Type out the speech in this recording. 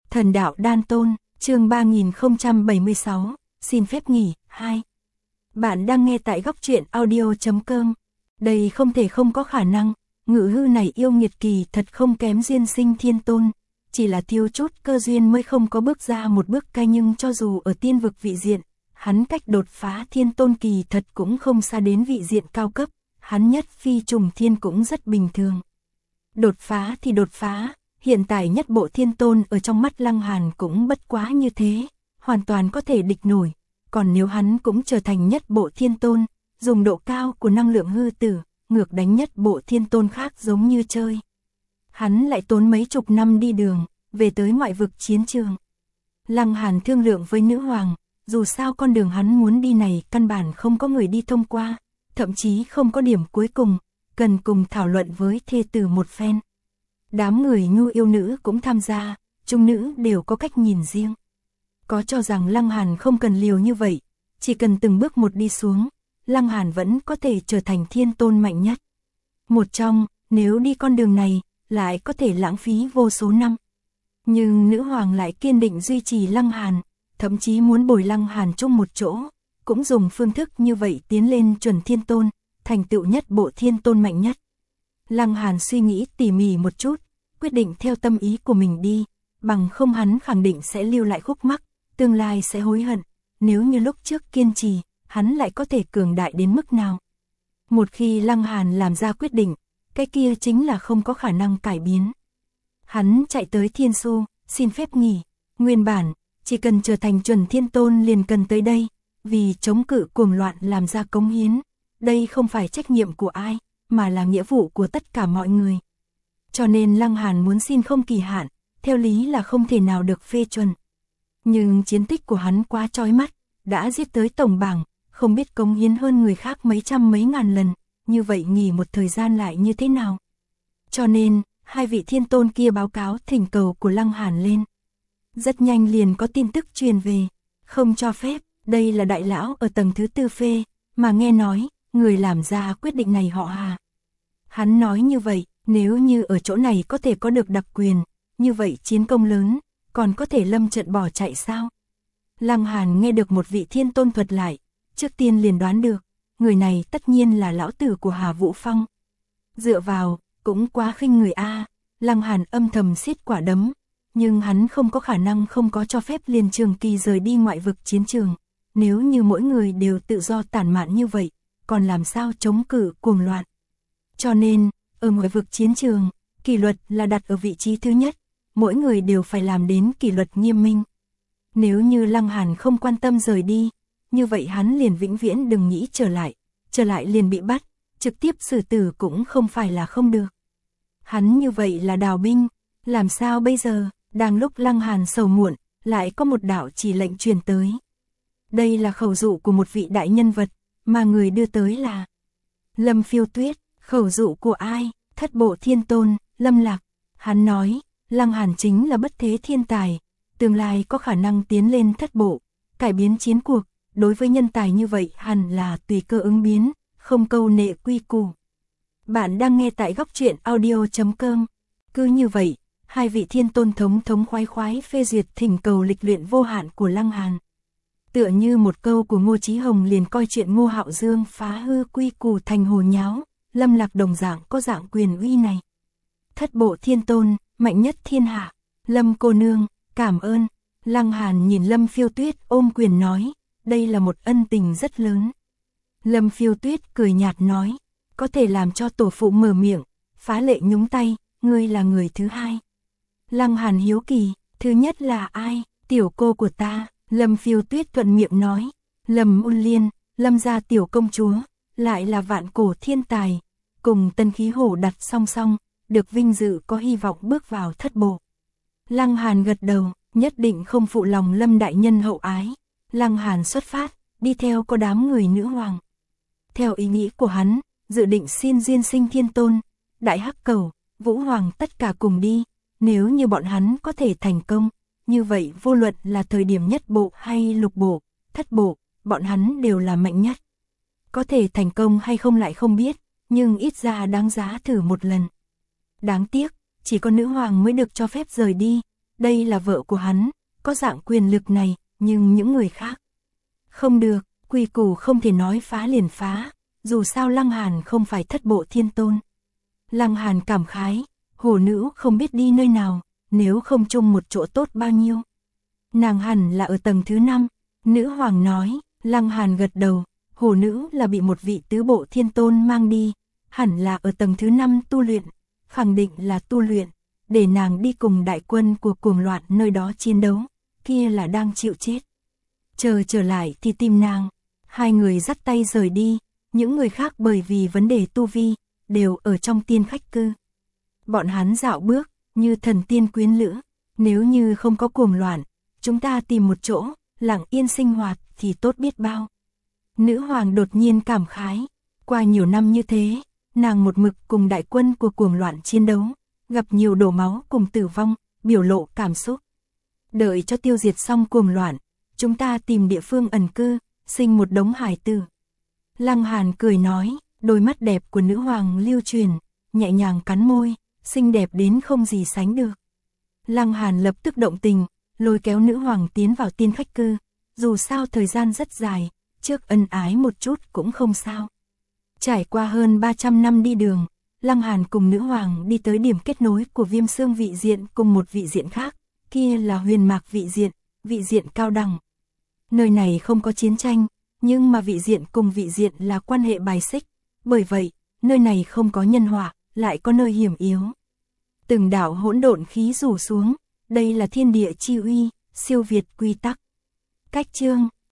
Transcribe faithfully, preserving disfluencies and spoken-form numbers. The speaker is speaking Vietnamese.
Thần đạo đan tôn, chương ba nghìn không trăm bảy mươi sáu, xin phép nghỉ, hai. Bạn đang nghe tại góc truyện audio chấm com. Đây không thể không có khả năng, ngự hư này yêu nghiệt kỳ thật không kém duyên sinh thiên tôn, chỉ là thiếu chút cơ duyên mới không có bước ra một bước cay, nhưng cho dù ở tiên vực vị diện, hắn cách đột phá thiên tôn kỳ thật cũng không xa đến vị diện cao cấp, hắn nhất phi trùng thiên cũng rất bình thường. Đột phá thì đột phá, hiện tại nhất bộ thiên tôn ở trong mắt Lăng Hàn cũng bất quá như thế, hoàn toàn có thể địch nổi, còn nếu hắn cũng trở thành nhất bộ thiên tôn, dùng độ cao của năng lượng hư tử, ngược đánh nhất bộ thiên tôn khác giống như chơi. Hắn lại tốn mấy chục năm đi đường, về tới ngoại vực chiến trường. Lăng Hàn thương lượng với nữ hoàng, dù sao con đường hắn muốn đi này căn bản không có người đi thông qua, thậm chí không có điểm cuối cùng, cần cùng thảo luận với thê tử một phen. Đám người nhu yêu nữ cũng tham gia, trung nữ đều có cách nhìn riêng. Có cho rằng Lăng Hàn không cần liều như vậy, chỉ cần từng bước một đi xuống, Lăng Hàn vẫn có thể trở thành thiên tôn mạnh nhất. Một trong, nếu đi con đường này, lại có thể lãng phí vô số năm. Nhưng nữ hoàng lại kiên định duy trì Lăng Hàn, thậm chí muốn bồi Lăng Hàn chung một chỗ, cũng dùng phương thức như vậy tiến lên chuẩn thiên tôn, thành tựu nhất bộ thiên tôn mạnh nhất. Lăng Hàn suy nghĩ tỉ mỉ một chút, quyết định theo tâm ý của mình đi, bằng không hắn khẳng định sẽ lưu lại khúc mắc, tương lai sẽ hối hận, nếu như lúc trước kiên trì, hắn lại có thể cường đại đến mức nào. Một khi Lăng Hàn làm ra quyết định, cái kia chính là không có khả năng cải biến. Hắn chạy tới Thiên Su, xin phép nghỉ, nguyên bản, chỉ cần trở thành chuẩn thiên tôn liền cần tới đây, vì chống cự cuồng loạn làm ra cống hiến, đây không phải trách nhiệm của ai, mà là nghĩa vụ của tất cả mọi người. Cho nên Lăng Hàn muốn xin không kỳ hạn, theo lý là không thể nào được phê chuẩn. Nhưng chiến tích của hắn quá chói mắt, đã giết tới tổng bảng, không biết cống hiến hơn người khác mấy trăm mấy ngàn lần, như vậy nghỉ một thời gian lại như thế nào. Cho nên, hai vị thiên tôn kia báo cáo thỉnh cầu của Lăng Hàn lên. Rất nhanh liền có tin tức truyền về, không cho phép, đây là đại lão ở tầng thứ tư phê, mà nghe nói, người làm ra quyết định này họ Hà. Hắn nói như vậy, nếu như ở chỗ này có thể có được đặc quyền, như vậy chiến công lớn, còn có thể lâm trận bỏ chạy sao? Lăng Hàn nghe được một vị thiên tôn thuật lại, trước tiên liền đoán được, người này tất nhiên là lão tử của Hà Vũ Phong. Dựa vào, cũng quá khinh người a. Lăng Hàn âm thầm siết quả đấm, nhưng hắn không có khả năng không có cho phép liền trường kỳ rời đi ngoại vực chiến trường. Nếu như mỗi người đều tự do tản mạn như vậy, còn làm sao chống cự cuồng loạn. Cho nên, ở ngoại vực chiến trường, kỷ luật là đặt ở vị trí thứ nhất, mỗi người đều phải làm đến kỷ luật nghiêm minh. Nếu như Lăng Hàn không quan tâm rời đi, như vậy hắn liền vĩnh viễn đừng nghĩ trở lại, trở lại liền bị bắt, trực tiếp xử tử cũng không phải là không được. Hắn như vậy là đào binh, làm sao bây giờ? Đang lúc Lăng Hàn sầu muộn, lại có một đạo chỉ lệnh truyền tới. Đây là khẩu dụ của một vị đại nhân vật, mà người đưa tới là Lâm Phiêu Tuyết. Khẩu dụ của ai? Thất bộ thiên tôn, Lâm Lạc. Hắn nói, Lăng Hàn chính là bất thế thiên tài, tương lai có khả năng tiến lên thất bộ, cải biến chiến cuộc. Đối với nhân tài như vậy hẳn là tùy cơ ứng biến, không câu nệ quy củ. Bạn đang nghe tại góc truyện audio chấm com. Cứ như vậy, hai vị thiên tôn thống thống khoái khoái phê duyệt thỉnh cầu lịch luyện vô hạn của Lăng Hàn. Tựa như một câu của Ngô Chí Hồng liền coi chuyện Ngô Hạo Dương phá hư quy củ thành hồ nháo, Lâm Lạc đồng dạng có dạng quyền uy này. Thất bộ thiên tôn, mạnh nhất thiên hạ, Lâm cô nương, cảm ơn. Lăng Hàn nhìn Lâm Phiêu Tuyết ôm quyền nói, đây là một ân tình rất lớn. Lâm Phiêu Tuyết cười nhạt nói, có thể làm cho tổ phụ mở miệng, phá lệ nhúng tay, ngươi là người thứ hai. Lăng Hàn hiếu kỳ, thứ nhất là ai? Tiểu cô của ta. Lâm Phiêu Tuyết thuận miệng nói, Lâm Ôn Liên, Lâm gia tiểu công chúa, lại là vạn cổ thiên tài, cùng Tân Khí Hổ đặt song song, được vinh dự có hy vọng bước vào thất bộ. Lăng Hàn gật đầu, nhất định không phụ lòng Lâm đại nhân hậu ái. Lăng Hàn xuất phát, đi theo có đám người nữ hoàng. Theo ý nghĩ của hắn, dự định xin duyên sinh thiên tôn, đại hắc cầu, vũ hoàng tất cả cùng đi, nếu như bọn hắn có thể thành công. Như vậy vô luận là thời điểm nhất bộ hay lục bộ, thất bộ, bọn hắn đều là mạnh nhất. Có thể thành công hay không lại không biết, nhưng ít ra đáng giá thử một lần. Đáng tiếc, chỉ có nữ hoàng mới được cho phép rời đi, đây là vợ của hắn, có dạng quyền lực này, nhưng những người khác. Không được, quy củ không thể nói phá liền phá, dù sao Lăng Hàn không phải thất bộ thiên tôn. Lăng Hàn cảm khái, hổ nữ không biết đi nơi nào, nếu không chung một chỗ tốt bao nhiêu. Nàng hẳn là ở tầng thứ năm, nữ hoàng nói. Lăng Hàn gật đầu, hổ nữ là bị một vị tứ bộ thiên tôn mang đi, hẳn là ở tầng thứ năm tu luyện, khẳng định là tu luyện, để nàng đi cùng đại quân của cuồng loạn nơi đó chiến đấu, kia là đang chịu chết. Chờ trở lại thì tìm nàng, hai người dắt tay rời đi, những người khác bởi vì vấn đề tu vi, đều ở trong tiên khách cư. Bọn hắn dạo bước, như thần tiên quyến lữ, nếu như không có cuồng loạn, chúng ta tìm một chỗ, lặng yên sinh hoạt thì tốt biết bao. Nữ hoàng đột nhiên cảm khái, qua nhiều năm như thế, nàng một mực cùng đại quân của cuồng loạn chiến đấu, gặp nhiều đổ máu cùng tử vong, biểu lộ cảm xúc. Đợi cho tiêu diệt xong cuồng loạn, chúng ta tìm địa phương ẩn cư, sinh một đống hải tử. Lăng Hàn cười nói, đôi mắt đẹp của nữ hoàng lưu truyền, nhẹ nhàng cắn môi, xinh đẹp đến không gì sánh được. Lăng Hàn lập tức động tình, lôi kéo nữ hoàng tiến vào tiên khách cư, dù sao thời gian rất dài, trước ân ái một chút cũng không sao. Trải qua hơn ba trăm năm đi đường, Lăng Hàn cùng nữ hoàng đi tới điểm kết nối của Viêm Xương vị diện cùng một vị diện khác, kia là Huyền Mạc vị diện, vị diện cao đẳng. Nơi này không có chiến tranh, nhưng mà vị diện cùng vị diện là quan hệ bài xích, bởi vậy, nơi này không có nhân họa, lại có nơi hiểm yếu. Từng đạo hỗn độn khí rủ xuống, đây là thiên địa chi uy, siêu việt quy tắc. Cách chương